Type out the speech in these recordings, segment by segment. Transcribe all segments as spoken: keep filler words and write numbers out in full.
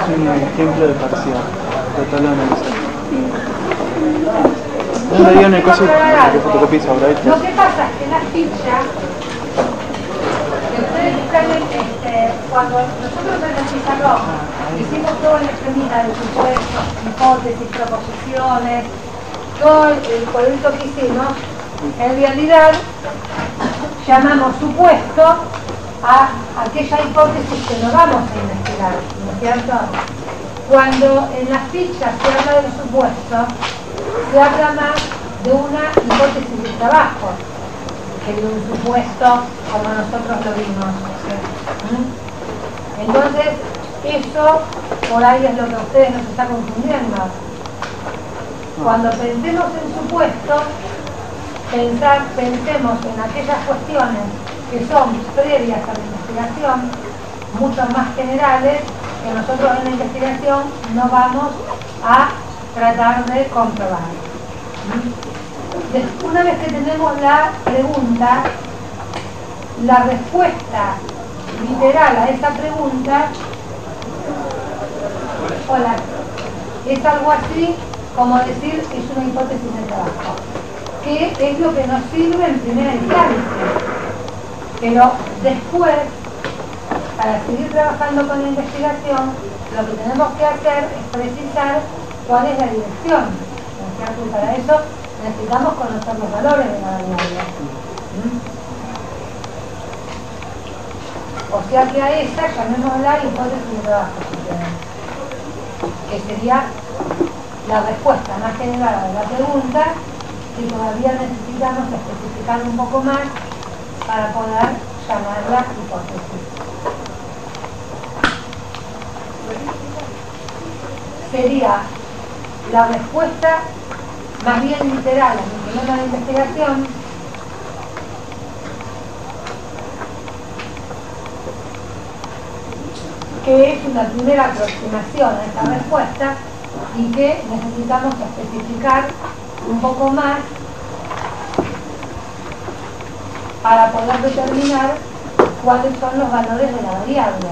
un ejemplo de parcial. Tratar de analizar. No le digan el coso que fotocopies ahora. Lo que pasa es que la ficha que ustedes están en este, cuando nosotros en el pizarrón hicimos toda la extremidad de supuestos, hipótesis, proposiciones, todo el cuadrito que hicimos, en realidad llamamos supuesto a aquella hipótesis que no vamos a investigar, ¿no es cierto? Cuando en las fichas se habla del supuesto, se habla más de una hipótesis de trabajo que de un supuesto como nosotros lo vimos. ¿Mm? Entonces, eso por ahí es lo que a ustedes nos está confundiendo. Cuando pensemos en supuesto, pensar, pensemos en aquellas cuestiones que son previas a la investigación, mucho más generales, que nosotros en la investigación no vamos a tratar de comprobar. Una vez que tenemos la pregunta, la respuesta literal a esa pregunta, hola, es algo así como decir que es una hipótesis de trabajo, que es lo que nos sirve en primera instancia. Pero después, para seguir trabajando con la investigación, lo que tenemos que hacer es precisar cuál es la dirección. Y para eso necesitamos conocer los valores de la variable. ¿Mm? O sea que a esa llamémosla hipótesis de trabajo, que sería la respuesta más general de la pregunta, que todavía necesitamos especificar un poco más para poder llamarla hipótesis. Sería la respuesta más bien literal a mi problema de investigación, que es una primera aproximación a esta respuesta y que necesitamos especificar un poco más para poder determinar cuáles son los valores de la variable.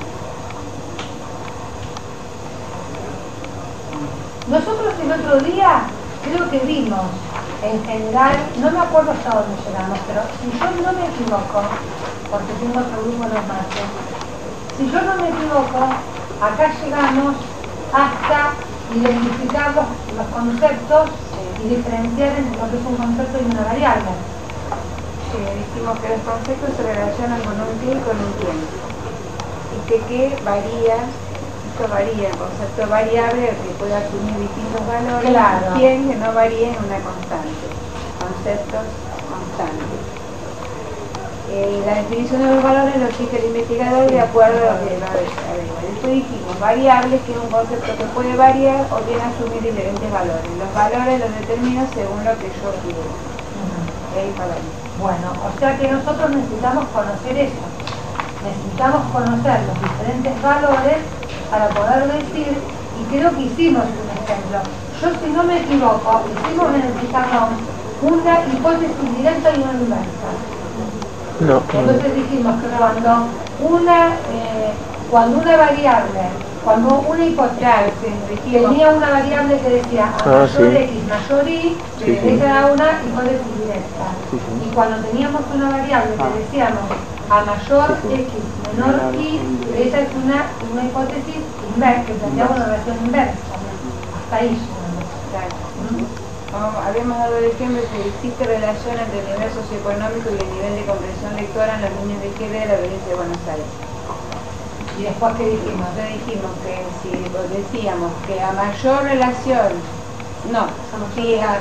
Nosotros el otro día creo que vimos, en general, no me acuerdo hasta dónde llegamos, pero si yo no me equivoco, porque tengo otro grupo en los martes, si yo no me equivoco, acá llegamos hasta identificar los, los conceptos y diferenciar entre lo que es un concepto y una variable. Sí, dijimos que los conceptos se relacionan con un qué y con un quién. Y que qué varía, esto varía, el concepto variable que puede asumir distintos valores, claro. Y quién que no varía en una constante. Conceptos constantes. Eh, la definición de los valores lo exige el investigador de acuerdo a lo que va a ver. Después dijimos variables, que es un concepto que puede variar o tiene asumir diferentes valores. Los valores los determino según lo que yo quiero. Uh-huh. ¿Okay? Para mí. Bueno, o sea que nosotros necesitamos conocer eso. Necesitamos conocer los diferentes valores para poder decir, y creo que hicimos un ejemplo. Yo, si no me equivoco, hicimos en el pizarrón una hipótesis directa y una inversa. No. Entonces dijimos que cuando una, eh, cuando una variable, cuando una hipótesis tenía una variable que decía a ah, mayor sí. X mayor Y, sí, esa sí. era una hipótesis directa. Sí, sí. Y cuando teníamos una variable que decíamos a mayor sí, sí. X menor Y, esa es una, una hipótesis inversa, que planteaba una relación inversa. Hasta ahí llegamos. ¿Mm? Como habíamos dado el ejemplo que existe relación entre el nivel socioeconómico y el nivel de comprensión lectora en los niños de G D de la provincia de Buenos Aires. Y después, ¿qué dijimos? Entonces dijimos que si decíamos que a mayor relación, no, sí, a,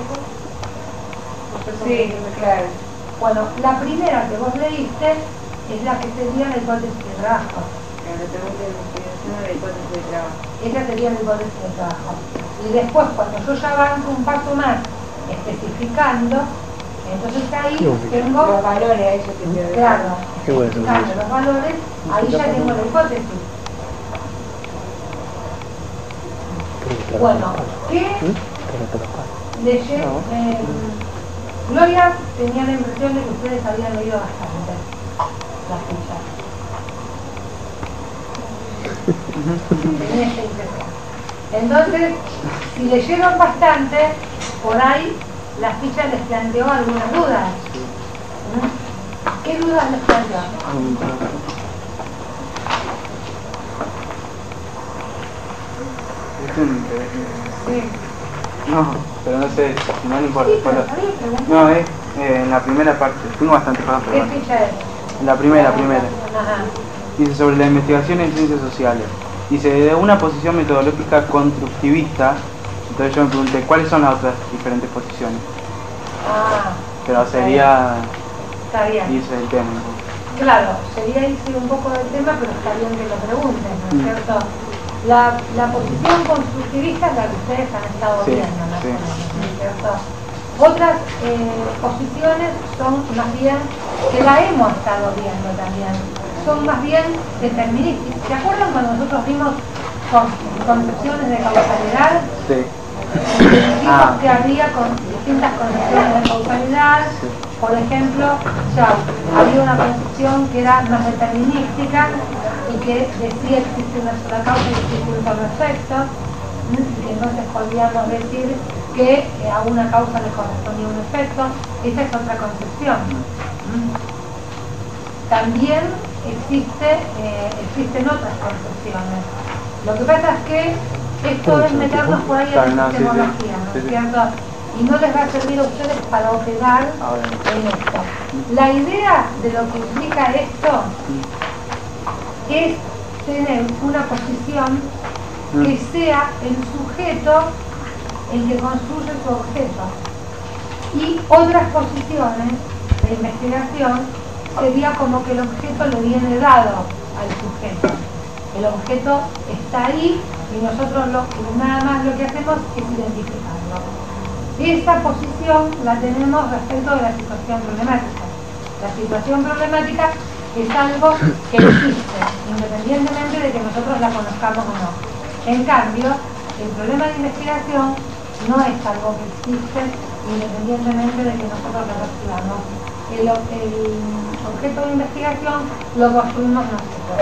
sí, claro. Bueno, la primera que vos leíste es la que sería la hipótesis de trabajo. La pregunta de investigación de la hipótesis de trabajo. Esa sería la hipótesis de trabajo. Y después, cuando yo ya avanzo un paso más especificando, entonces ahí tengo los valores a ellos que quiero decir. Claro, Qué bueno, especificando los valores, ahí ya tengo la hipótesis. Bueno, ¿qué leyé? Eh, Gloria tenía la impresión de que ustedes habían leído bastante las fichas. Tenía esta impresión. Entonces, si leyeron bastante, por ahí la ficha les planteó algunas dudas. ¿Mm? ¿Qué dudas les planteó? Sí. No, pero no sé, no me importa. Sí, pero Bueno, ¿sabía preguntar? no, es eh, en la primera parte, tengo bastante cosas, pero ¿Qué bueno. ficha es? En la primera, primera. Ajá. Dice sobre la investigación en ciencias sociales. Dice, de una posición metodológica constructivista, entonces yo me pregunté, ¿cuáles son las otras diferentes posiciones? Ah, Pero sería está bien. irse del tema. Claro, sería irse un poco del tema, pero está bien que lo pregunten, ¿no es cierto? La, la posición constructivista es la que ustedes han estado Sí, viendo, más sí. o menos, ¿no es cierto? Otras eh, posiciones son más bien, que la hemos estado viendo también, son más bien deterministas. ¿Se acuerdan cuando nosotros vimos con, concepciones de causalidad? Sí. Dijimos Ah. que había con distintas concepciones de causalidad. Sí. Por ejemplo, ya había una concepción que era más determinística y que decía que existe una sola causa y existe un solo efecto, y entonces podríamos decir que eh, a una causa le correspondía un efecto. Esa es otra concepción. También existe, eh, existen otras concepciones. Lo que pasa es que esto es meternos por ahí en la epistemología, ¿no es cierto? Y no les va a servir a ustedes para operar en esto. La idea de lo que implica esto es tener una posición que sea el sujeto el que construye su objeto. Y otras posiciones de investigación sería como que el objeto le viene dado al sujeto. El objeto está ahí y nosotros lo, nada más lo que hacemos es identificarlo. Esa posición la tenemos respecto de la situación problemática. La situación problemática es algo que existe, independientemente de que nosotros la conozcamos o no. En cambio, el problema de investigación no es algo que existe, independientemente de que nosotros lo percibamos. El, el objeto de investigación lo construimos nosotros.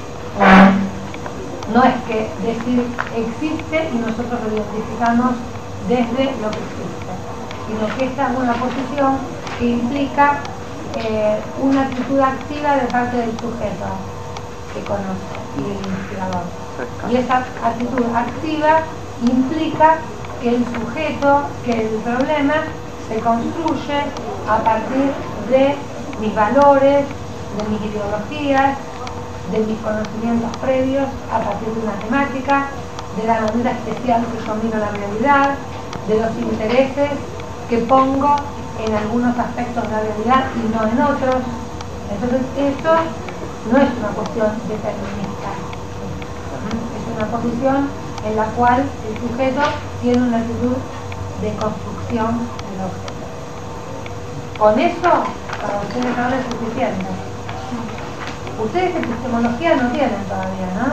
No es que decir existe y nosotros lo identificamos desde lo que existe, sino que esta es una posición que implica eh, una actitud activa de parte del sujeto que conoce y del investigador. Y esa actitud activa implica que el sujeto, que el problema se construye a partir de mis valores, de mis ideologías, de mis conocimientos previos, a partir de una temática, de la manera especial que yo miro la realidad, de los intereses que pongo en algunos aspectos de la realidad y no en otros. Entonces eso no es una cuestión determinista, es una posición en la cual el sujeto tiene una actitud de construcción del objeto. Con eso, para ustedes ahora es suficiente. Ustedes epistemología no tienen todavía, ¿no?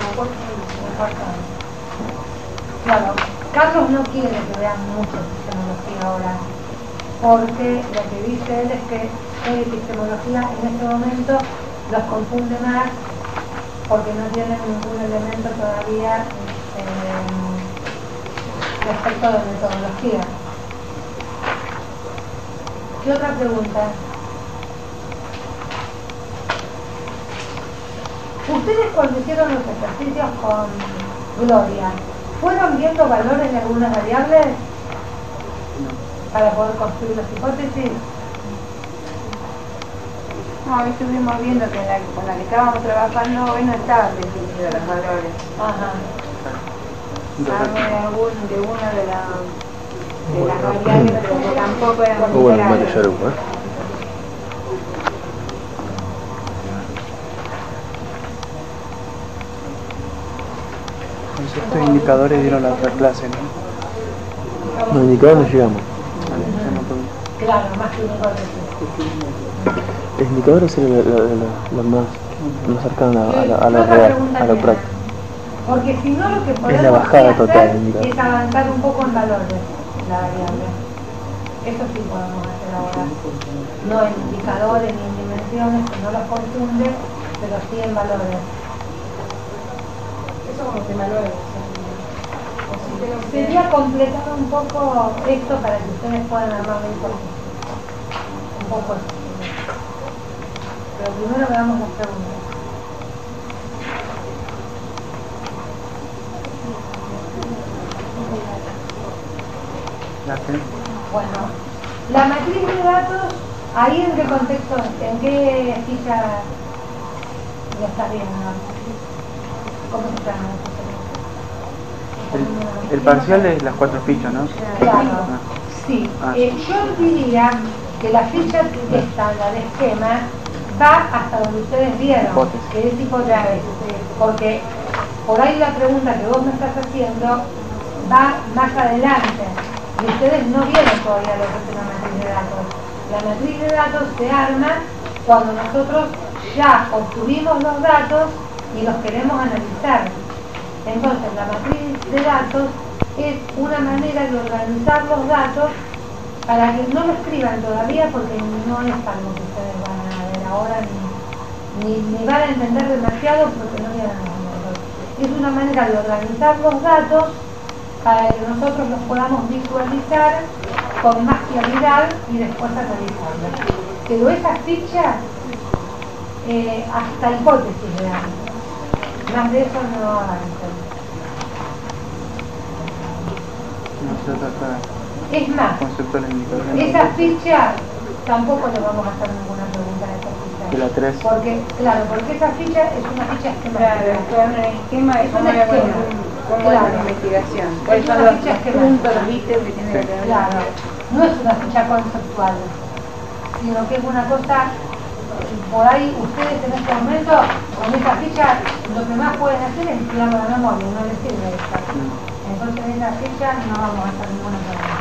Claro, Carlos no quiere que vean mucho epistemología ahora, porque lo que dice él es que la epistemología en este momento los confunde más porque no tienen ningún elemento todavía eh, respecto de metodología. ¿Qué otra pregunta? Ustedes cuando hicieron los ejercicios con Gloria, ¿fueron viendo valores de algunas variables para poder construir las hipótesis? No, hoy estuvimos viendo que la, con la que estábamos trabajando hoy no estaban definidos los valores. Ajá. Sabe de algún, de una de, la, de las variables, pero que tampoco eran muy Bueno, mate claras. ya lo fue. Estos indicadores dieron la otra clase, ¿no? Los indicadores no llegamos. Claro, más que hipótesis. Los indicadores eran los más, más cercanos a la, a la Otra real, pregunta a lo tiene. práctico. Porque si no, lo que podemos la bajada hacer total del indicador. es avanzar un poco en valores en la variable. Eso sí podemos hacer ahora. No en indicadores ni en dimensiones, que no los confunde, pero sí en valores. Eso como tema nuevo. Sería completar un poco esto para que ustedes puedan armar un poco. Un poco esto. Pero primero veamos las preguntas. Bueno, la matriz de datos, ¿ahí en qué contexto, en qué ficha ya está bien? ¿No? ¿Cómo se llama? El, el parcial es las cuatro fichas, ¿no? Claro, Ah. sí. Ah. Eh, yo diría que la ficha esta, la de esquema, va hasta donde ustedes vieron, Hipótesis. que es hipótesis, porque por ahí la pregunta que vos me estás haciendo va más adelante. Y ustedes no vieron todavía lo que es una matriz de datos. La matriz de datos se arma cuando nosotros ya obtuvimos los datos y los queremos analizar. Entonces, la matriz de datos es una manera de organizar los datos para que no lo escriban todavía, porque no es algo que ustedes van a ver ahora ni, ni, ni van a entender demasiado porque no vienen a verlo. Es una manera de organizar los datos para que nosotros los podamos visualizar con más claridad y después analizarlos. Pero esa ficha, eh, hasta hipótesis de datos. Más de eso no avanzan. No se trata Es más, de concepto de la indicación. esa ficha tampoco le vamos a hacer ninguna pregunta a esa ficha. De la tres. Porque, claro, porque esa ficha es una ficha Claro, esquemática. esto es un esquema de Es cómo un era esquema. cómo Claro. es la investigación. Es ¿Cuáles son una los ficha esquemática. puntos, los ítems que tiene que tener? Claro, no es una ficha conceptual, sino que es una cosa, por ahí ustedes en este momento, con esta ficha, lo que más pueden hacer es inflarlo la memoria, no les sirve esta. Entonces en esa ficha no vamos a hacer ninguna pregunta.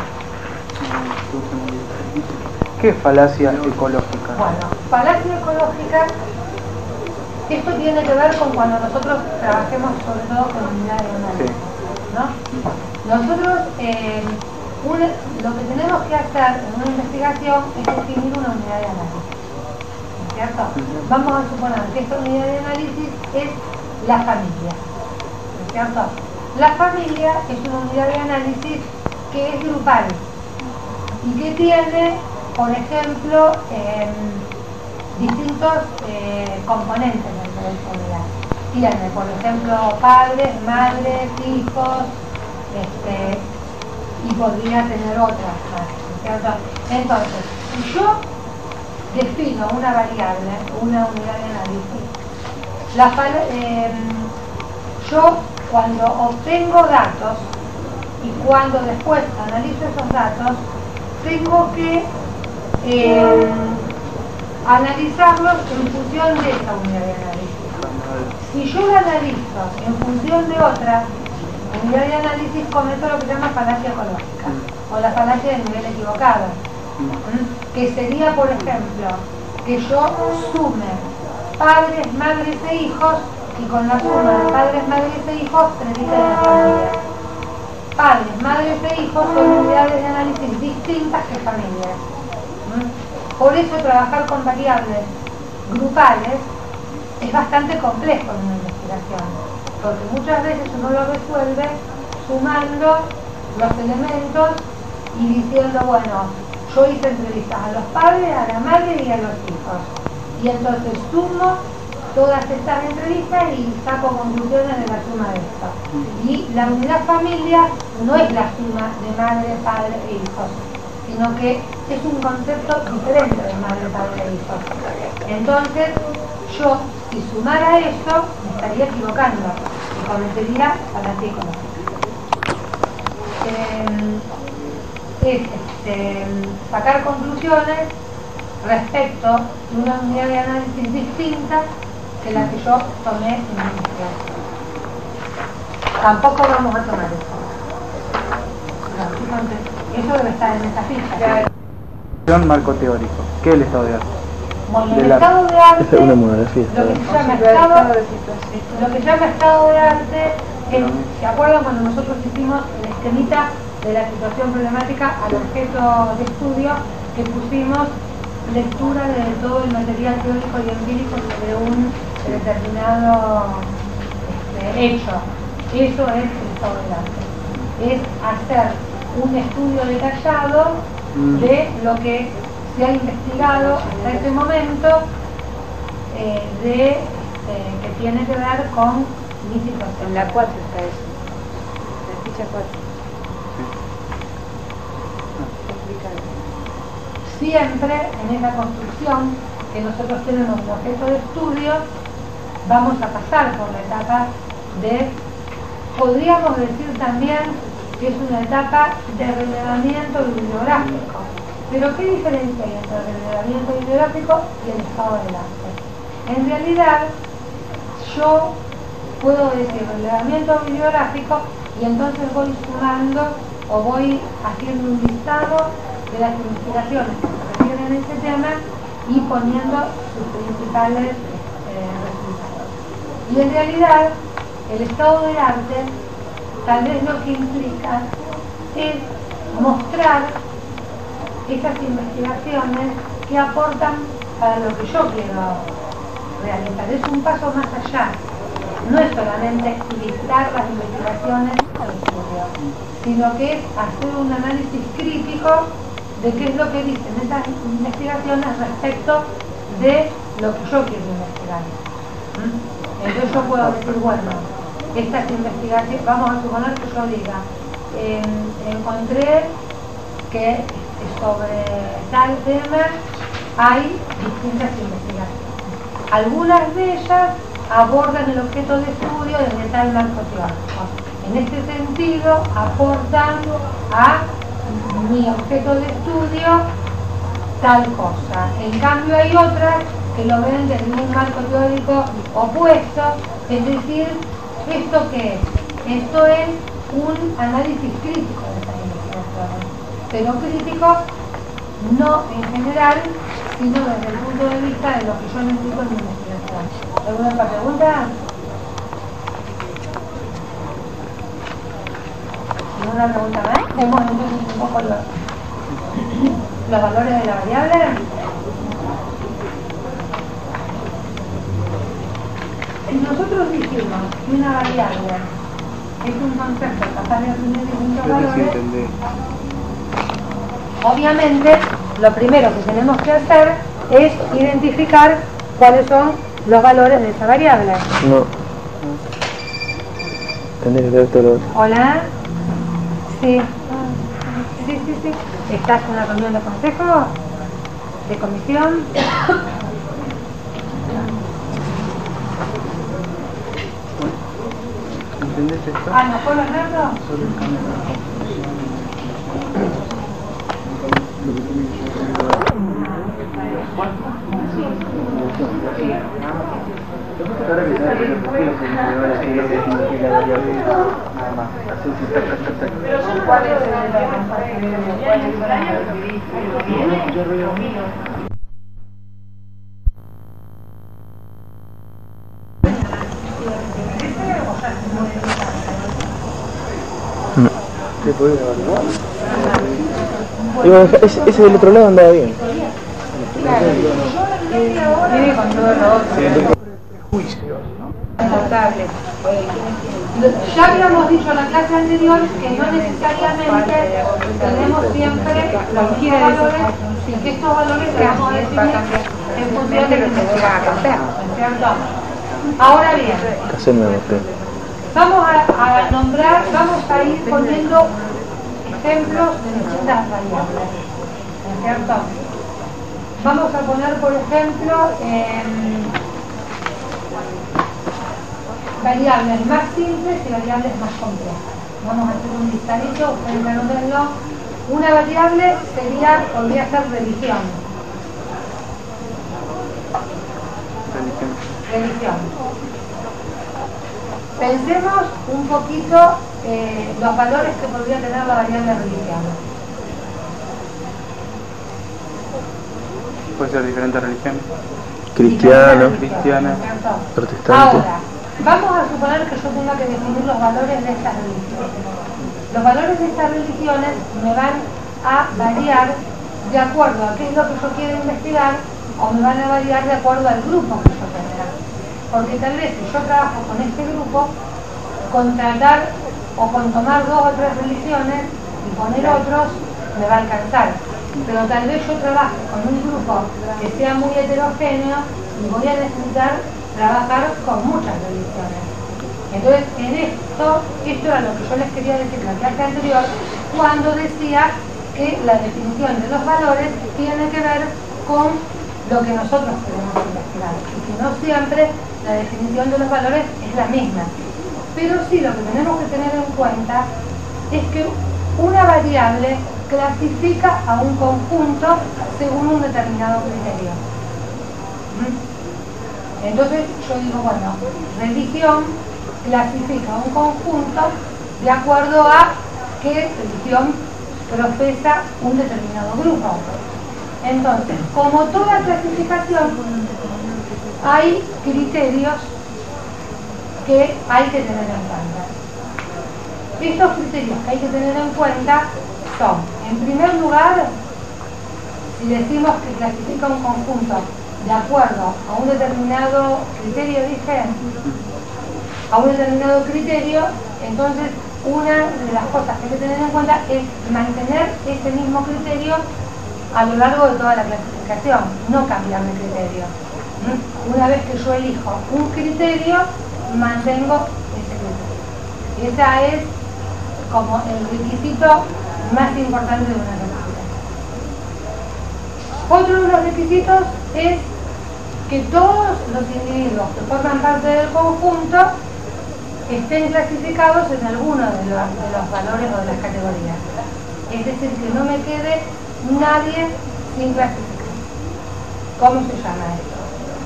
¿Qué es falacia ecológica? Bueno, falacia ecológica, esto tiene que ver con cuando nosotros trabajemos sobre todo con unidades de análisis, ¿no? Nosotros, eh, una, lo que tenemos que hacer en una investigación es definir una unidad de análisis, ¿no es cierto? Vamos a suponer que esta unidad de análisis es la familia, ¿no es cierto? La familia es una unidad de análisis que es grupal y que tiene, por ejemplo, eh, distintos eh, componentes dentro de esa unidad. Tiene, por ejemplo, padres, madres, hijos, este, y podría tener otras más, ¿no es cierto? Entonces, si yo defino una variable, una unidad de análisis, la, eh, yo cuando obtengo datos y cuando después analizo esos datos, tengo que eh, analizarlos en función de esa unidad de análisis. Si yo lo analizo en función de otra unidad de análisis, cometo lo que se llama falacia ecológica o la falacia del nivel equivocado, ¿Mm? que sería, por ejemplo, que yo sume padres, madres e hijos y con la suma de padres, madres e hijos predice la familia. Padres, madres e hijos son unidades de análisis distintas que familias. ¿Mm? Por eso trabajar con variables grupales es bastante complejo en una investigación, porque muchas veces uno lo resuelve sumando los elementos y diciendo, bueno, yo hice entrevistas a los padres, a la madre y a los hijos, y entonces sumo todas estas entrevistas y saco conclusiones de la suma de esto. Y la unidad familia no es la suma de madre, padre e hijos, sino que es un concepto diferente de madre, padre e hijos. Entonces, yo, si sumara eso, me estaría equivocando y cometería falacia ecológica. Eh, es este, sacar conclusiones respecto de una unidad de análisis distinta que la que yo tomé en mi investigación. Tampoco vamos a tomar eso. No, eso debe estar en esa ficha. Marco teórico. ¿Qué es el estado de arte? Bueno, De el la- estado de arte, Esa es una monografía. lo que se llama Situar el estado, estado de situación. lo que se llama estado de arte es, ¿se acuerdan cuando nosotros hicimos el esquemita de la situación problemática al objeto de estudio, que pusimos lectura de todo el material teórico y empírico sobre un determinado este, hecho? Eso es el estado del arte. Es hacer un estudio detallado de lo que se ha investigado hasta este momento eh, de, eh, que tiene que ver con mi situación. En la cuatro está eso. La ficha cuatro. Siempre en esa construcción que nosotros tenemos como objeto de estudio, vamos a pasar por la etapa de, podríamos decir también que es una etapa de relevamiento bibliográfico. Pero ¿qué diferencia hay entre el relevamiento bibliográfico y el estado del arte? En realidad, yo puedo decir relevamiento bibliográfico y entonces voy sumando o voy haciendo un listado de las investigaciones que se refieren a este tema y poniendo sus principales eh, resultados. Y en realidad, el estado del arte tal vez lo que implica es mostrar esas investigaciones que aportan para lo que yo quiero realizar. Es un paso más allá. No es solamente listar las investigaciones al estudio, sino que es hacer un análisis crítico de qué es lo que dicen esas investigaciones respecto de lo que yo quiero investigar. ¿Mm? Entonces yo puedo decir, bueno, estas investigaciones, vamos a suponer que yo diga, eh, encontré que sobre tal tema hay distintas investigaciones. Algunas de ellas abordan el objeto de estudio desde tal marco teórico. En este sentido, aportan a mi objeto de estudio tal cosa. En cambio hay otras que lo ven desde un marco teórico opuesto, es decir, ¿esto qué es? Esto es un análisis crítico de estas investigaciones, pero crítico no en general, sino desde el punto de vista de lo que yo necesito en mi investigación. ¿Alguna otra pregunta? ¿Alguna pregunta más? Vemos entonces un poco los, los valores de la variable. Nosotros dijimos que una variable es un concepto capaz de asumir distintos valores. Obviamente, lo primero que tenemos que hacer es identificar cuáles son los valores de esa variable. No. Tendría que ver todo lo otro. Hola. Sí. Sí, sí, sí. ¿Estás en una reunión de consejo? ¿De comisión? ¿Entendés esto? Ah, ¿no puedo leerlo? Solo el cambio de la Pero son cuáles ¿Qué podés evaluar? Y bueno, ese, ese del otro lado andaba bien. Viene con todo lo otro. juicio, ¿no? Notable. Ya habíamos dicho en la clase anterior que no necesariamente tenemos siempre los mismos valores y que estos valores se vamos a definir en función de lo que se va a cambiar, ¿cierto? Ahora bien, Hacerme usted. vamos a, a nombrar, vamos a ir poniendo ejemplos de distintas variables, ¿no es cierto? Vamos a poner, por ejemplo, eh, variables más simples y variables más complejas. Vamos a hacer un listadito, ustedes anótenlo. Una variable sería, podría ser religión. Religión. Religión. Pensemos un poquito eh, los valores que podría tener la variable religión. Puede ser diferente religión. Cristiano, Cristiana. protestante. Ahora, vamos a suponer que yo tenga que definir los valores de estas religiones. Los valores de estas religiones me van a variar de acuerdo a qué es lo que yo quiero investigar o me van a variar de acuerdo al grupo que yo tenga. Porque tal vez si yo trabajo con este grupo, con tratar o con tomar dos o tres religiones y poner otros me va a alcanzar. Pero tal vez yo trabaje con un grupo que sea muy heterogéneo y voy a necesitar trabajar con muchas religiones. Entonces, en esto, esto era lo que yo les quería decir en la clase anterior, cuando decía que la definición de los valores tiene que ver con lo que nosotros queremos investigar. Y que no siempre la definición de los valores es la misma. Pero sí, lo que tenemos que tener en cuenta es que una variable clasifica a un conjunto según un determinado criterio. Entonces yo digo, bueno, religión clasifica un conjunto de acuerdo a qué religión profesa un determinado grupo. Entonces, como toda clasificación, hay criterios que hay que tener en cuenta. Estos criterios que hay que tener en cuenta son, en primer lugar, si decimos que clasifica un conjunto de acuerdo a un determinado criterio, dije, a un determinado criterio, entonces una de las cosas que hay que tener en cuenta es mantener ese mismo criterio a lo largo de toda la clasificación, no cambiar de criterio. Una vez que yo elijo un criterio, mantengo ese criterio. Ese es como el requisito más importante de una clasificación. Otro de los requisitos es que todos los individuos que forman parte del conjunto estén clasificados en alguno de los, de los valores o de las categorías. Es decir, que no me quede nadie sin clasificar. ¿Cómo se llama esto?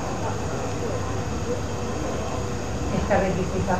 Este requisito.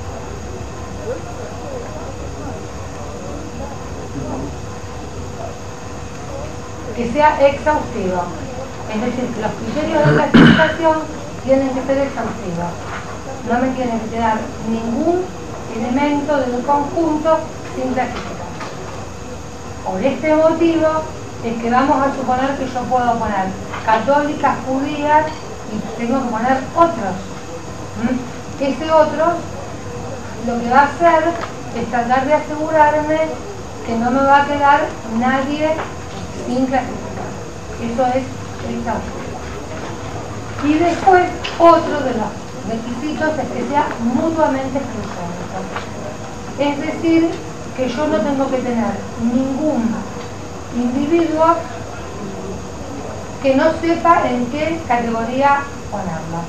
Que sea exhaustivo. Es decir, que los criterios de clasificación tienen que ser exhaustivos. No me tiene que quedar ningún elemento del conjunto sin clasificar. Por este motivo es que vamos a suponer que yo puedo poner católicas, judías y tengo que poner otros. ¿Mm? Ese otro lo que va a hacer es tratar de asegurarme que no me va a quedar nadie sin clasificar. Eso es exhaustivo. Y después otro de los requisitos es que sea mutuamente excluyente. Es decir, que yo no tengo que tener ningún individuo que no sepa en qué categoría ponerlo.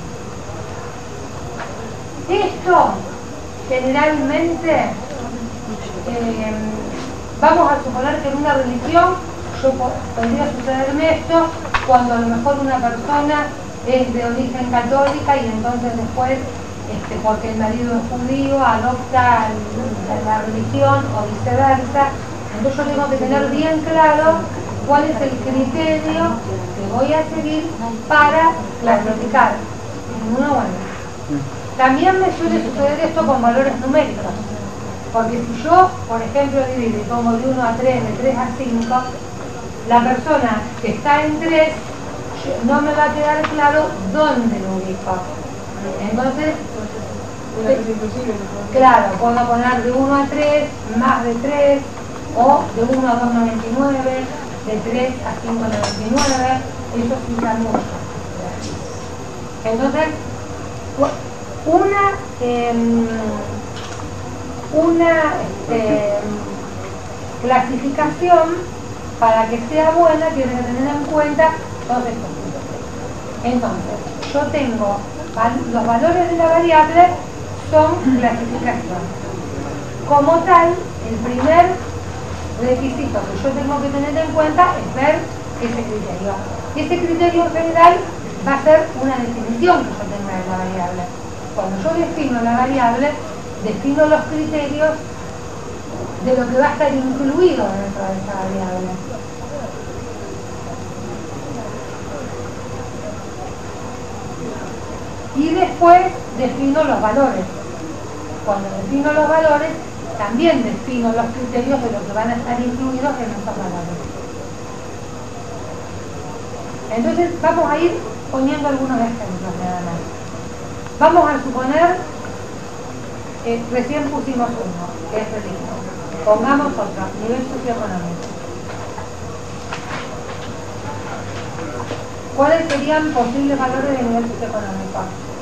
Esto generalmente eh, vamos a suponer que en una religión yo podría sucederme esto cuando a lo mejor una persona es de origen católica y entonces después, este, porque el marido es judío, adopta la religión o viceversa. Entonces yo tengo que tener bien claro cuál es el criterio que voy a seguir para clasificar en uno o en otro. También me suele suceder esto con valores numéricos, porque si yo, por ejemplo, divido y pongo de uno a tres, de tres a cinco, la persona que está en tres no me va a quedar claro dónde lo ubico. Entonces, claro, puedo poner de uno a tres, más de tres, o de uno a dos noventa y nueve, de tres a cinco noventa y nueve, eso sí da mucho. Entonces, una, eh, una este, clasificación, para que sea buena, tiene que tener en cuenta todos estos puntos. Entonces, yo tengo los valores de la variable son clasificación. Como tal, el primer requisito que yo tengo que tener en cuenta es ver ese criterio. Ese criterio en general va a ser una definición que yo tenga de la variable. Cuando yo defino la variable, defino los criterios de lo que va a estar incluido dentro de esa variable. Y después defino los valores. Cuando defino los valores, también defino los criterios de lo que van a estar incluidos en esos valores. Entonces vamos a ir poniendo algunos ejemplos nada más. Vamos a suponer eh, recién pusimos uno, que es religión. Pongamos otro, nivel socioeconómico. ¿Cuáles serían posibles valores de nivel socioeconómico?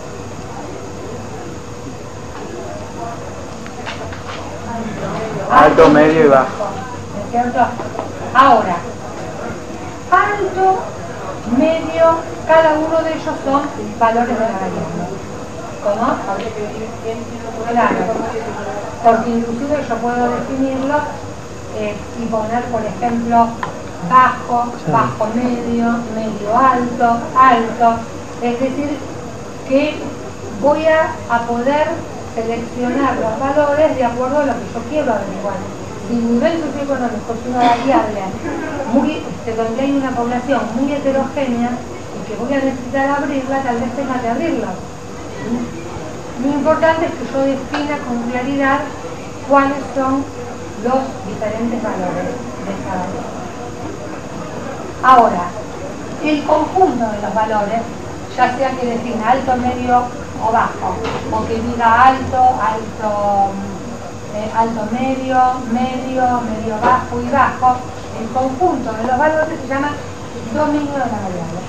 Alto, medio y bajo. ¿Es cierto? Ahora, alto, medio, cada uno de ellos son valores de la variable. ¿Cómo? Claro. Porque inclusive yo puedo definirlo eh, y poner, por ejemplo, bajo, bajo medio, medio alto, alto. Es decir, que voy a, a poder seleccionar los valores de acuerdo a lo que yo quiero averiguar. Si el nivel socioeconómico es una variable muy, este, donde hay una población muy heterogénea y que voy a necesitar abrirla, tal vez tenga que abrirla. Lo importante es que yo defina con claridad cuáles son los diferentes valores de esa variable. Ahora, el conjunto de los valores, ya sea que defina alto, medio o bajo, o que diga alto, alto, eh, alto medio, medio, medio bajo y bajo, el conjunto de los valores se llama dominio de la variable.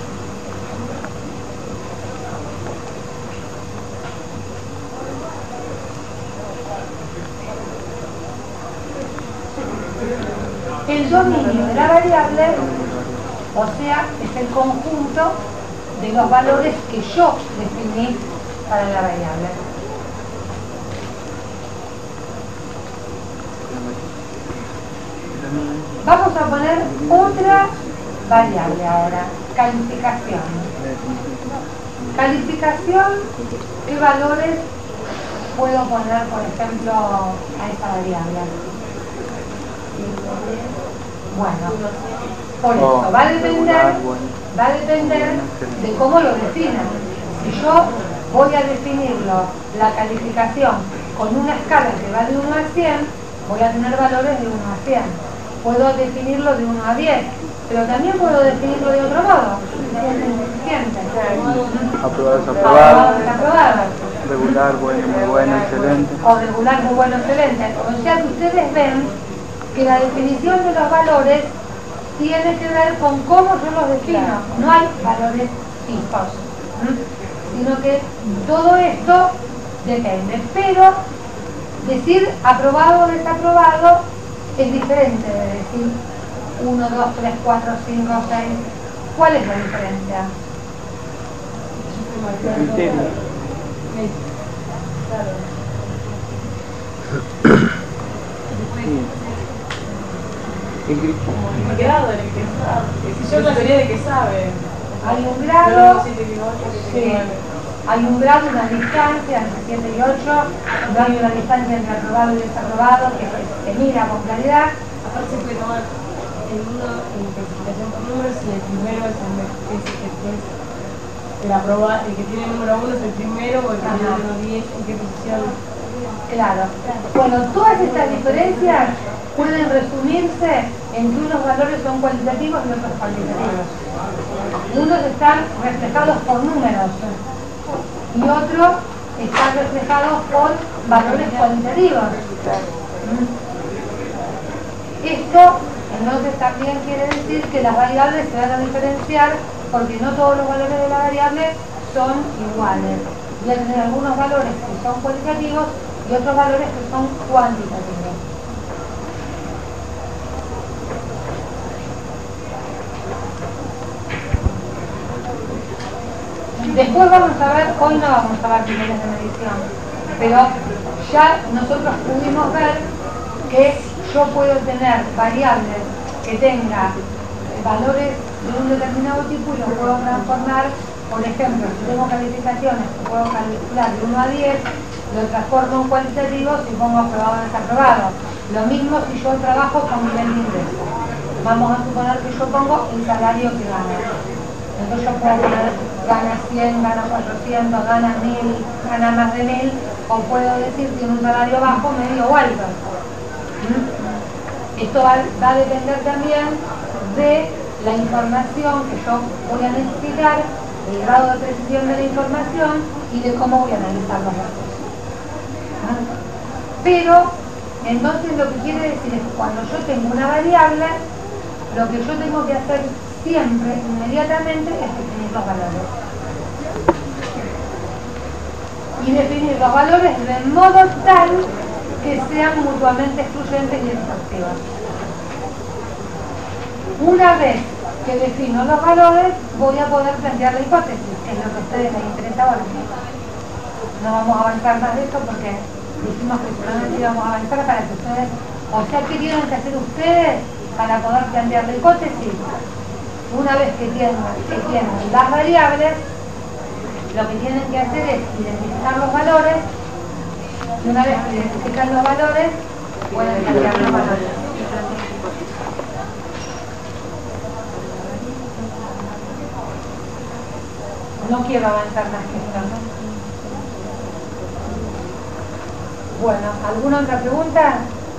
El dominio de la variable, o sea, es el conjunto de los valores que yo definí para la variable. Vamos a poner otra variable ahora, calificación. Calificación, ¿qué valores puedo poner, por ejemplo, a esta variable? Bueno, por eso va a depender, va a depender de cómo lo definan. Si yo voy a definirlo, la calificación, con una escala que va de uno a cien, voy a tener valores de uno a cien. Puedo definirlo de uno a diez, pero también puedo definirlo de otro modo. Aprobado, desaprobado. Desaprobado. Regular, bueno, muy bueno, excelente. O regular, muy bueno, excelente. O sea que ustedes ven que la definición de los valores tiene que ver con cómo yo los defino. No hay valores fijos, ¿m? Sino que todo esto depende. Pero decir aprobado o desaprobado es diferente de decir uno, dos, tres, cuatro, cinco, seis. ¿Cuál es la diferencia? El grado en el que sabe. Si yo la teoría de que sabe. Hay un grado, siete y ocho, sí, hay un grado, una distancia entre siete y ocho, no hay una distancia entre aprobado y desaprobado que se mira con claridad. Aparte se puede tomar el uno en clasificación por números y el primero es el, es, es, es el aprobado, el que tiene el número uno es el primero o el que tiene el número diez, en qué posición. Claro. Bueno, todas estas diferencias pueden resumirse en que unos valores son cualitativos y otros cuantitativos. Unos están reflejados por números y otros están reflejados por valores cualitativos. Esto entonces también quiere decir que las variables se van a diferenciar porque no todos los valores de la variable son iguales. Voy a tener algunos valores que son cualitativos y otros valores que son cuantitativos. Después vamos a ver, hoy no vamos a ver niveles de medición, pero ya nosotros pudimos ver que yo puedo tener variables que tengan valores de un determinado tipo y los puedo transformar. Por ejemplo, si tengo calificaciones que puedo calcular de uno a diez, lo transformo en cuantitativos y pongo aprobado o desaprobado. Lo mismo si yo trabajo con nivel de ingreso. Vamos a suponer que yo pongo el salario que gano. Entonces yo puedo poner gana cien, gana cuatrocientos, gana mil, gana más de mil, o puedo decir tiene un salario bajo, medio o alto. ¿Mm? Esto va, va a depender también de la información que yo voy a necesitar, el grado de precisión de la información y de cómo voy a analizar los datos. ¿Mm? Pero entonces lo que quiere decir es que cuando yo tengo una variable, lo que yo tengo que hacer siempre, inmediatamente, es definir los valores. Y definir los valores de modo tal que sean mutuamente excluyentes y exhaustivos. Una vez que defino los valores, voy a poder plantear la hipótesis, que es lo que a ustedes les interesa ahora. No vamos a avanzar más de esto porque dijimos que solamente íbamos a avanzar para que ustedes, o sea, ¿qué tienen que hacer ustedes para poder plantear la hipótesis? Una vez que tienen, que tienen las variables, lo que tienen que hacer es identificar los valores, y una vez que identifican los valores, pueden plantear los valores. No quiero avanzar más que esto, ¿no? Bueno, ¿alguna otra pregunta?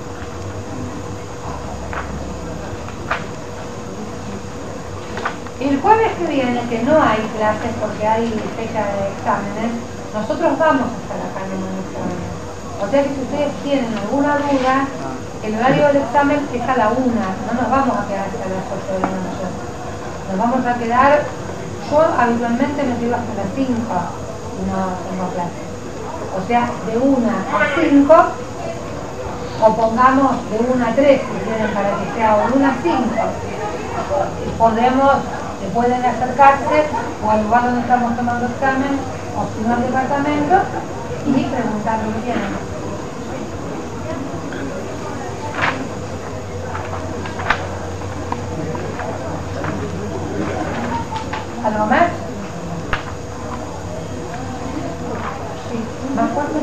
El jueves que viene, que no hay clases porque hay fecha de exámenes, nosotros vamos a estar acá en el examen. O sea que si ustedes tienen alguna duda, el horario del examen es a la una, no nos vamos a quedar hasta las ocho de la noche. Nos vamos a quedar, yo habitualmente me quedo hasta las cinco y no tengo clases. O sea, de una a cinco, o pongamos de una a tres, si quieren, para que sea de una a cinco. Podremos, se pueden acercarse o al lugar donde estamos tomando examen, o si no al departamento, y preguntar lo que tienen. ¿Algo más? Sí, más fuerte.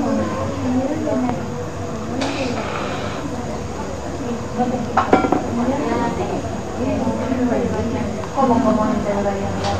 ¿Cómo componente de variabilidad?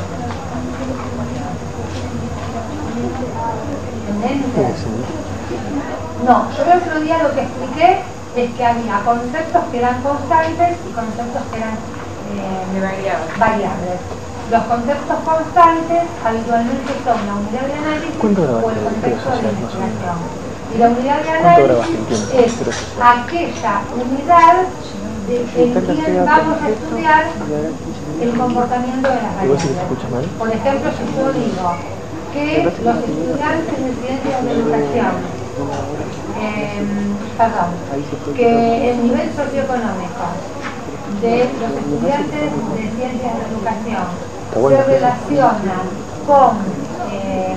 No, yo el otro día lo que expliqué es que había conceptos que eran constantes y conceptos que eran eh, variables. variables. Los conceptos constantes habitualmente son la unidad de análisis o el contexto de investigación. Y la unidad de análisis es aquella unidad de, en quien vamos a estudiar el comportamiento de las variables. Por ejemplo, si yo digo que los estudiantes de ciencias de educación, eh, perdón, que el nivel socioeconómico de los estudiantes de ciencias de educación se relaciona con, eh,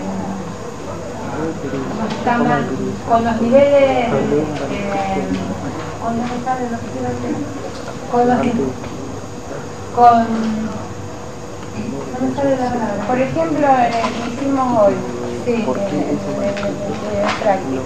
¿cómo se llama? Con los niveles, eh, ¿cómo me sale lo que quiero decir? Con los, con, no me sale la palabra. Por ejemplo, en el que hicimos hoy, sí, en el práctico.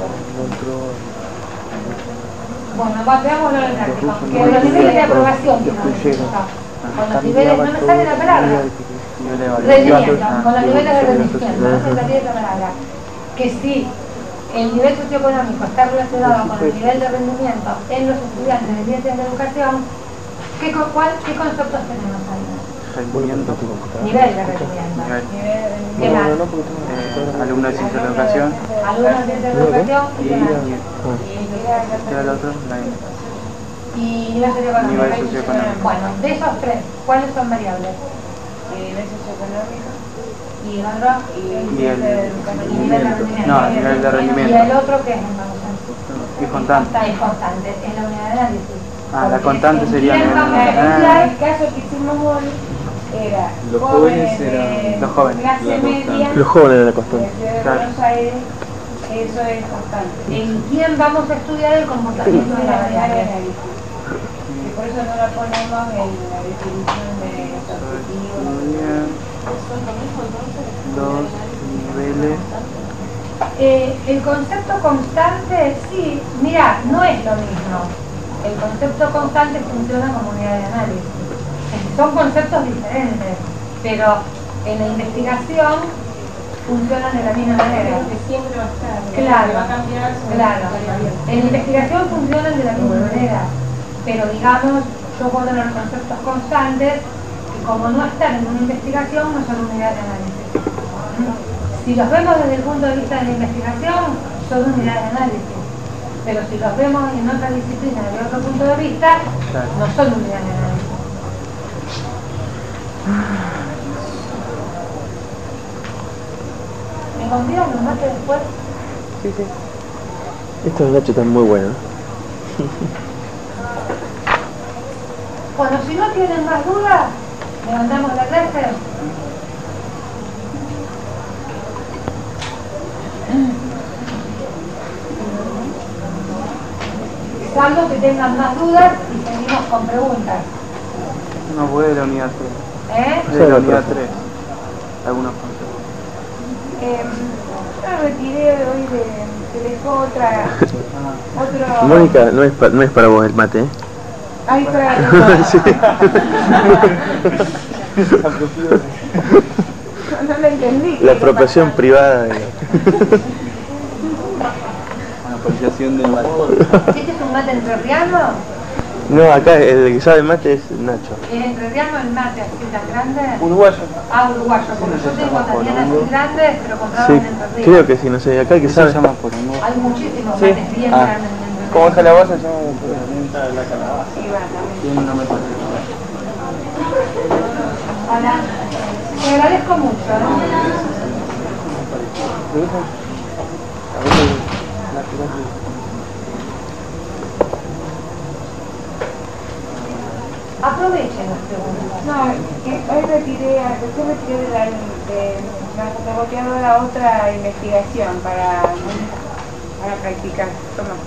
Bueno, veámoslo en el práctico, que los niveles de aprobación que nos con los niveles, no me sale la palabra, rendimiento, con los niveles de rendimiento, no me sale la palabra, que si el nivel socioeconómico está relacionado con el nivel de rendimiento en los estudiantes de ciencias de educación, ¿qué, cuál, ¿qué conceptos tenemos ahí? Rendimiento. Nivel de rendimiento. ¿Qué más? Eh, alumnos de ciencias de educación. Alumnos de ciencias de educación y qué más. ¿Qué era el otro? La Y nivel socioeconómico. Nivel socioeconómico. Bueno, de esos tres, ¿cuáles son variables? El nivel socioeconómico Y el otro, Y el, y nivel de rendimiento. no, el nivel de Y rendimiento. el otro, ¿qué es entonces? Es constante. Es constante, es la unidad de análisis. Ah, la constante sería ¿Quién el vamos a nivel de estudiar? el caso que hicimos hoy era Los jóvenes eran- de Los jóvenes. clase La media Los jóvenes de la de constante. la ciudad de Claro. Buenos Aires, eso es constante. ¿En quién vamos a estudiar el comportamiento de la variable? Y por eso no la ponemos en la definición de objetivos. Dos niveles. Eh, el concepto constante, sí, mira, no es lo mismo. El concepto constante funciona como unidad de análisis. Son conceptos diferentes, pero en la investigación funcionan de la misma manera. Que siempre va a estar. Claro, Va a cambiar. claro. En la investigación funcionan de la misma manera, pero digamos, yo puedo tener conceptos constantes que como no están en una investigación no son unidad de análisis. Si los vemos desde el punto de vista de la investigación, son unidad de análisis. pero si los vemos en otras disciplinas desde otro punto de vista, Claro. no son unidades de análisis. ¿Me convidan los mates después? Sí, sí. Estos nachos están muy buenos. Bueno, si no tienen más dudas, levantamos la clase. Salvo que tengan más dudas y seguimos con preguntas. No puede de la unidad tres. ¿Eh? De la Sí, unidad profe. tres. Algunos conceptos. Eh, yo retiré hoy de, se dejó otra, otro... Mónica, no es, pa- no es para vos el mate, ¿eh? Ay, para Sí. no, no lo entendí. La apropiación privada de... Una actualización del mate. ¿Este es un mate entrerriano? No, acá el que sabe mate es Nacho. ¿Es entrerriano el mate así tan grande? Uruguayo. Ah, uruguayo, porque yo tengo también así grandes, pero comprado Sí, en Entre Ríos. creo que sí, no sé, acá el que Se sabe. llama porongo. Hay muchísimos Sí. mates bien Ah. grandes en Entre Ríos. Como calabaza se llama herramienta de la calabaza. Sí, va, también. Tiene un nombre parecido. Hola. Te agradezco mucho, ¿no? Aprovechen las preguntas. No, que hoy retiré, recién retiré de la, de la fotocopiadora otra investigación para, para practicar. Toma.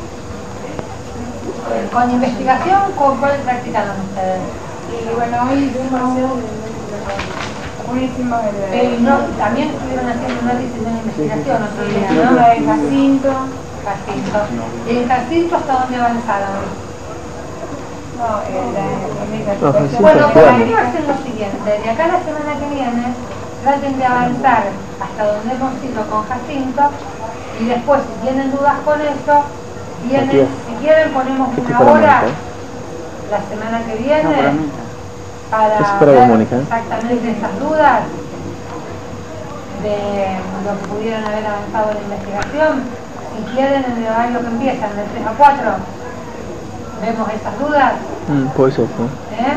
Con investigación, ¿con cuál practicaron ustedes? Y bueno, hoy hicimos hoy hicimos el, Eh, no, también estuvieron haciendo un análisis de una investigación otro día, ¿no? ¿no? La de Jacinto. Jacinto. ¿Y en Jacinto hasta dónde avanzaron? No, el, el, el, No, Jacinto. Bueno, por Bueno. ahí hacen lo siguiente, de acá a la semana que viene traten de avanzar hasta donde hemos ido con Jacinto y después si tienen dudas con eso, vienen, Matías. si quieren ponemos Este es una para hora Mónica, ¿eh? la semana que No, viene para mí. para Este es para vos, ver Mónica, ¿eh? exactamente esas dudas de lo que pudieron haber avanzado en la investigación. Si quieren en el horario que empiezan de tres a cuatro, vemos esas dudas. Mm, puede ser, ¿no? ¿Eh?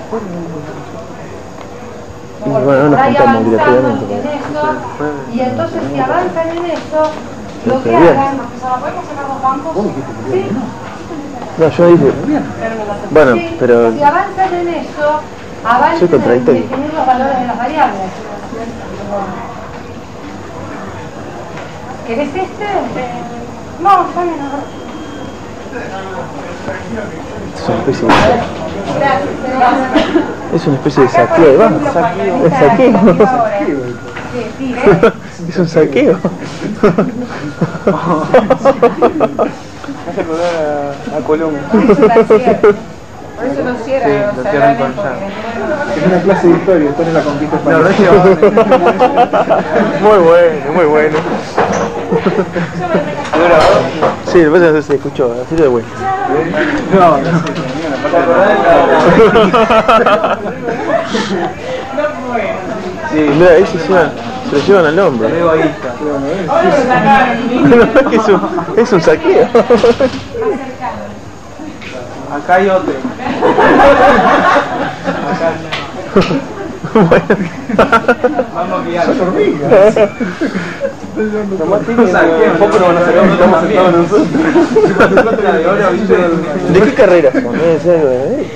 Y Porque bueno, no por nos ahí juntamos avanzamos obligatoriamente. en eso, y entonces si avanzan en eso, lo que Está bien. hagan, ¿podemos sacar los bancos? Sí, No, yo dije... Bueno, sí, pero... si avanzan en eso, Soy avancen en contradictorio. definir los valores de las variables. ¿Querés este? No, está bien, no. Es una especie de... Gracias. Es una especie de Acá, por saqueo de ejemplo, banco. cuando Es esta saqueo. activa ahora, sí, sí, ¿eh? Es un saqueo. Hace acordar a, a Colombo. Por eso la cierran. Por eso lo cierran Sí, los lo cierran salones, con porque Es una clase de historia, después de la conquista No, española. Muy bueno, muy bueno. ¿Lo grabado? Sí, después no sé si se escuchó, así de bueno. No, no sé. ¿Te acordás de la... Sí, Mira, ahí se llevan, se lo llevan al hombro. el egoísta. es, un, es un saqueo. Acá hay otro. Acá. Bueno. Vamos a guiar. Nomás tienen un poco no van a saber que estamos sentados nosotros. ¿De qué carrera son? ¿Es algo de derecho?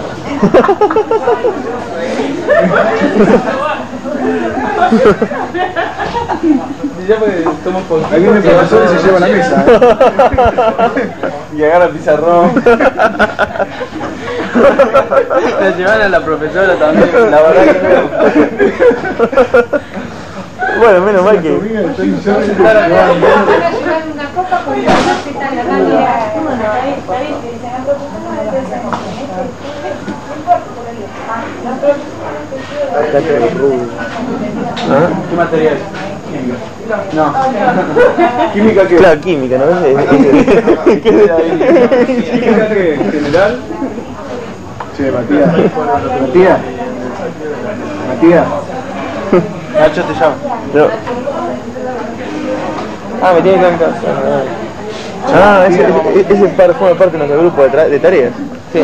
Ya pues tomo por... Ahí viene el profesor y se lleva la mesa. Y agarra el pizarrón. La llevan a la profesora también, la verdad que no. Bueno, menos mal que... van a llevar una copa con una receta en la mano. Acá tengo el rubio. ¿Ah? ¿Qué material? No. Química que... Claro, química, ¿no? Es- es- es- Química que general. Che, Matías. Matías. Matías. Nacho te llama. No. Ah, me tiene que cantar. ¿Ya? Ah, ese, ese, ese par, forma parte de nuestro grupo de, de tareas. Sí.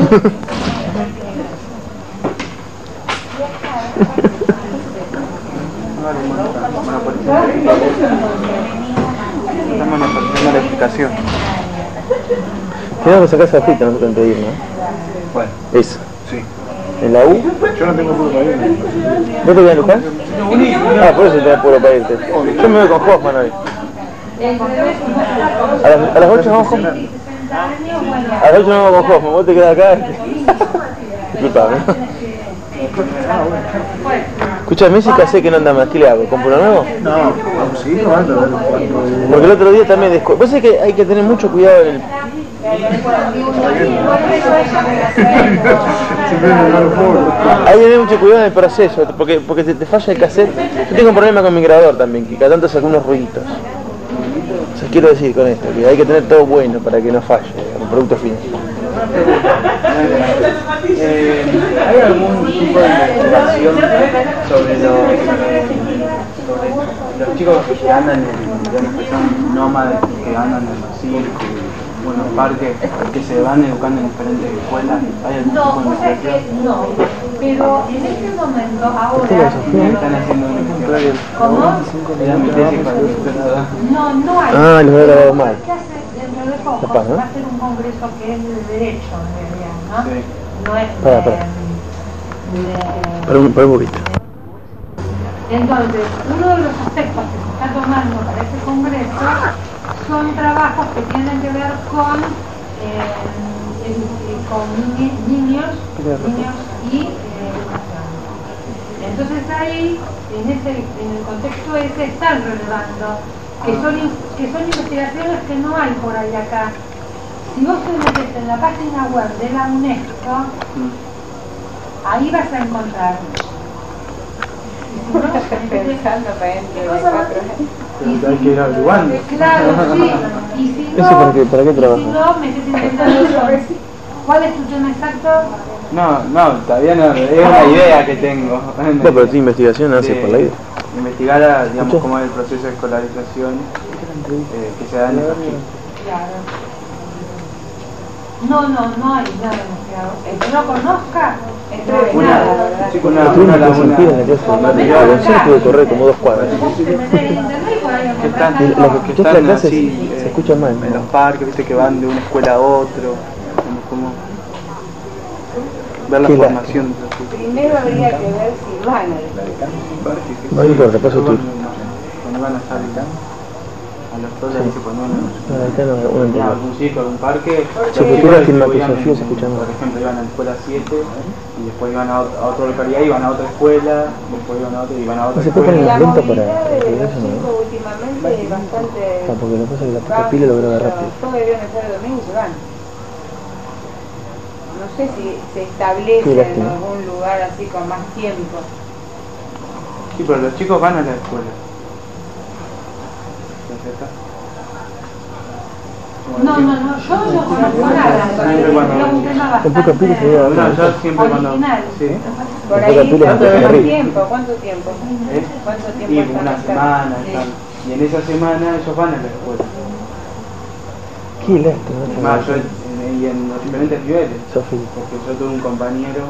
Estamos en la explicación. Tenemos que sacar esa fita nosotros antes de ir, ¿no? Bueno, Esa. sí. ¿En la U? Yo no tengo puro para ir. ¿No te voy a Luján? Ah, por eso tenés puro para irte. Yo me voy con Hoffman hoy. A las, a las ocho vamos con Hoffman. A las ocho no vamos con Hoffman, vos te quedás acá. Disculpame. Escucha, Messi que hace que no anda más, ¿qué le hago? ¿Compro uno nuevo? No, sí, no anda. Porque el otro día también descu... Vos sabés que hay que tener mucho cuidado en el... Hay que tener mucho cuidado en el proceso, porque, porque te, te falla el cassette. Yo tengo un problema con mi grabador también, que cada tanto saca unos ruiditos. O sea, quiero decir con esto, que hay que tener todo bueno para que no falle el producto final. Eh, ¿Hay algún tipo de investigación sobre los, sobre los chicos que andan en, que son nómades, que andan en los circos, en los parques, que se van educando en diferentes escuelas? ¿Hay algún No, tipo de o sea que investigación? no, pero en este momento ahora Están haciendo una investigación. ¿Cómo? Era mi tesis para el doctorado. No, no hay. Ah, los he grabado mal. ¿Qué hace dentro de poco? Capaz, ¿no? Va a ser un congreso que es de derecho en realidad, ¿no? Sí. No es Para, de, para. de- Para un, para un poquito. Entonces, uno de los aspectos que se está tomando para este congreso son trabajos que tienen que ver con, eh, el- con ni- niños, niños y eh, educación. Entonces ahí, en, ese, en el contexto ese, están relevando que son, in- que son investigaciones que no hay por ahí acá. Si vos te metes en la página web de la UNESCO, ahí vas a encontrar. Y si no, Pensando para dentro de cuatro años. Pero hay que ir averiguando. claro, sí. Y si no, ¿Eso para qué, para qué y trabajo? si no, metes en el teléfono. ¿Cuál es tu tema exacto? No, no, todavía no, es una idea que tengo. No, pero tu investigación hace por la idea. Investigar, a, digamos, ¿Escuchás? cómo es el proceso de escolarización eh, que se da en esos chicos. Claro. No, no, no hay nada investigado. El que no conozca, no hay Una, nada, ¿verdad? sí, una, Yo tuve una una laguna. presentida en la clase de Mario González, tuve que correr como dos cuadras. Vos te metés en internet y por ahí Que están, encontrás Lo algo. que que escuchaste están la clase así, se- se eh, escucha mal, en ¿no? los parques, viste que van de una escuela a otro, como, como ver la Qué formación de los chicos. Primero habría que ver si van a Parques que No importa, paso tú. cuando van a salir a los todos Sí. dice cuando van a No, acá no, una a entidad. algún circo, algún parque. Si los futura chicos filmatografía iban, se escucha mal. Por ejemplo, iban a la escuela siete y después iban a, ot- a otra localidad, iban a otra escuela, después iban a otra y iban a otra No se puede poner escuela. La lento para movilidad de para los eso, ¿no? chicos últimamente es bastante... O sea, porque lo que pasa es que la poca pila lo graba rápido. Todos debieron estar el domingo y se van. No sé si se Qué establece en lástima. algún lugar así con más tiempo. Sí, pero los chicos van a la escuela. ¿Está? No, no, no, yo no conozco nada. Siempre cuando- Es un tema Con poca pila se ve bastante No, yo siempre cuando... original. Sí. Por La ahí, poca pila ¿cuánto se hace arriba. tiempo? ¿Cuánto tiempo? ¿Eh? ¿Cuánto tiempo Y están una acá? semana, Sí. están. Y en esa semana ellos van a la escuela. Qué lástima, ¿no? Más, yo en, y en los diferentes niveles. Sofía. Porque yo tuve un compañero.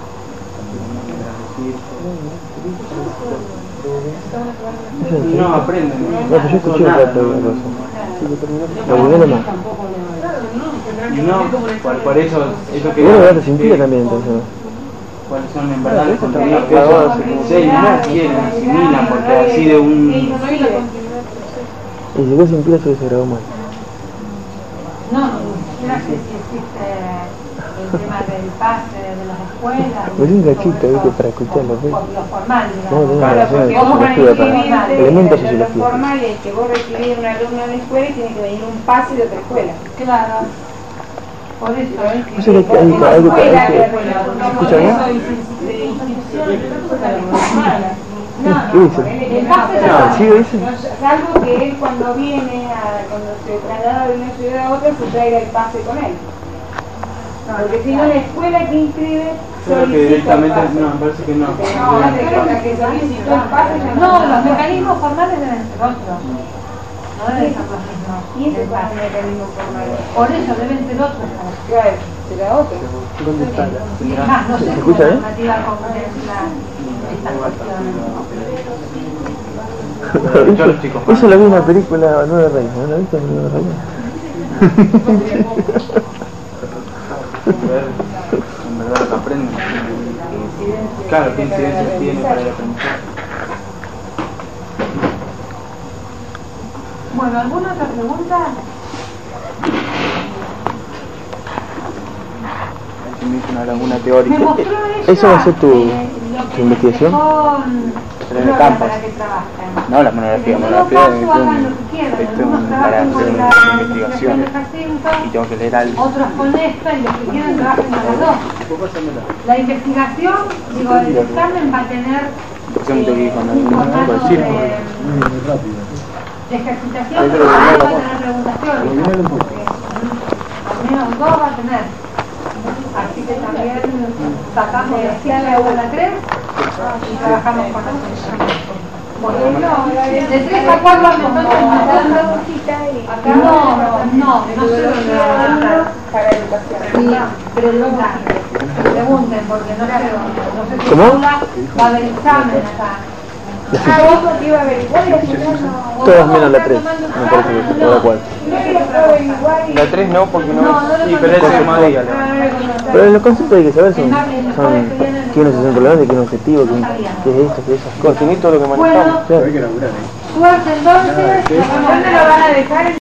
No aprenden. No, pero yo escuché un rato de una cosa. Lo primero más. No, por, por eso, eso que... Bueno, ahora se impide también entonces. ¿Cuáles son en verdad los contenidos que Ah, ellos bueno, sí. se no quieren, asimilan, porque así de un... Y si vos sin pila se hubiese grabado mal. No, no sé si existe el tema del pase de las escuelas. Es un cachito, ¿viste? Para escucharlo, ¿ves? Por lo formal, No, digamos. no, Claro, no, porque no, vos para sociología, inscribirte para de elementos lo sociología. formal es que vos recibís un alumno en la escuela y tiene que venir un pase de otra escuela. Claro. Por eso. No sé que hay algo que hay que... ¿Se escucha bien? ¿Qué dice? El pase Ah, no, ¿sí dice? salvo que él cuando viene, a, cuando se traslada de una ciudad a otra, se traiga el pase con él. Porque si no, la escuela que inscribe Creo que solicita el directamente, pase. no, me parece que no. No, la que, la que solicitó el pase ya No, los mecanismos formales deben ser otros. No deben ser los mismos. Y ese es un mecanismo formal. Por eso deben ser otros. Claro, será otro. ¿Dónde está la? Más, no sé ¿Se si escucha, la eh? normativa comprende esta cuestión. Yo los chicos. Eso lo vi en la película Nueve Reinas, ¿no la viste en Nueve Reinas? En verdad lo que aprenden. Claro, qué incidencias tiene para el aprendizaje. Bueno, ¿alguna otra pregunta? Me hizo una laguna teórica. Me mostró ella, ¿Eso va a ser tu- eh, lo tu que investigación? dejó Pero en el Gloria campo. para que trabajen. No, la monografía, En la todo monografía caso, es hagan lo un, que quieran. esto es Algunos un, para trabajan hacer con la una investigación investigación de Jacinto, y tengo que leer algo. otros con esta y los que quieran trabajen con las dos. La investigación, digo, el examen va a tener Por ejemplo, que cuando hay un un formato tipo de de, círculo. de ejercitación, Ahí pero creo que también no, va a tener preguntas teóricas. porque Al menos dos va a tener. Así que también sacamos de siete a una tres y trabajamos con las soluciones. Bueno, de tres a cuatro entonces matando. Acá no, no, no, no se lo voy a dar. Para educación. Sí, preguntan, pregunten, porque no sé, no sé si ¿Cómo? Paula va a haber examen acá. Ah, vos no te iba a averiguar y al final no. Todas menos la tres, me parece que es la cual. No que lo puedo averiguar y... La tres no, porque no, No, no lo sí, pero ese es más día. Pero en los conceptos hay que saber son, son qué es una sesión tolerante, qué es un objetivo, qué, qué es esto, qué es esas cosas. Definís todo lo que manejamos. Bueno, Claro. suerte entonces. ¿Dónde lo van a dejar?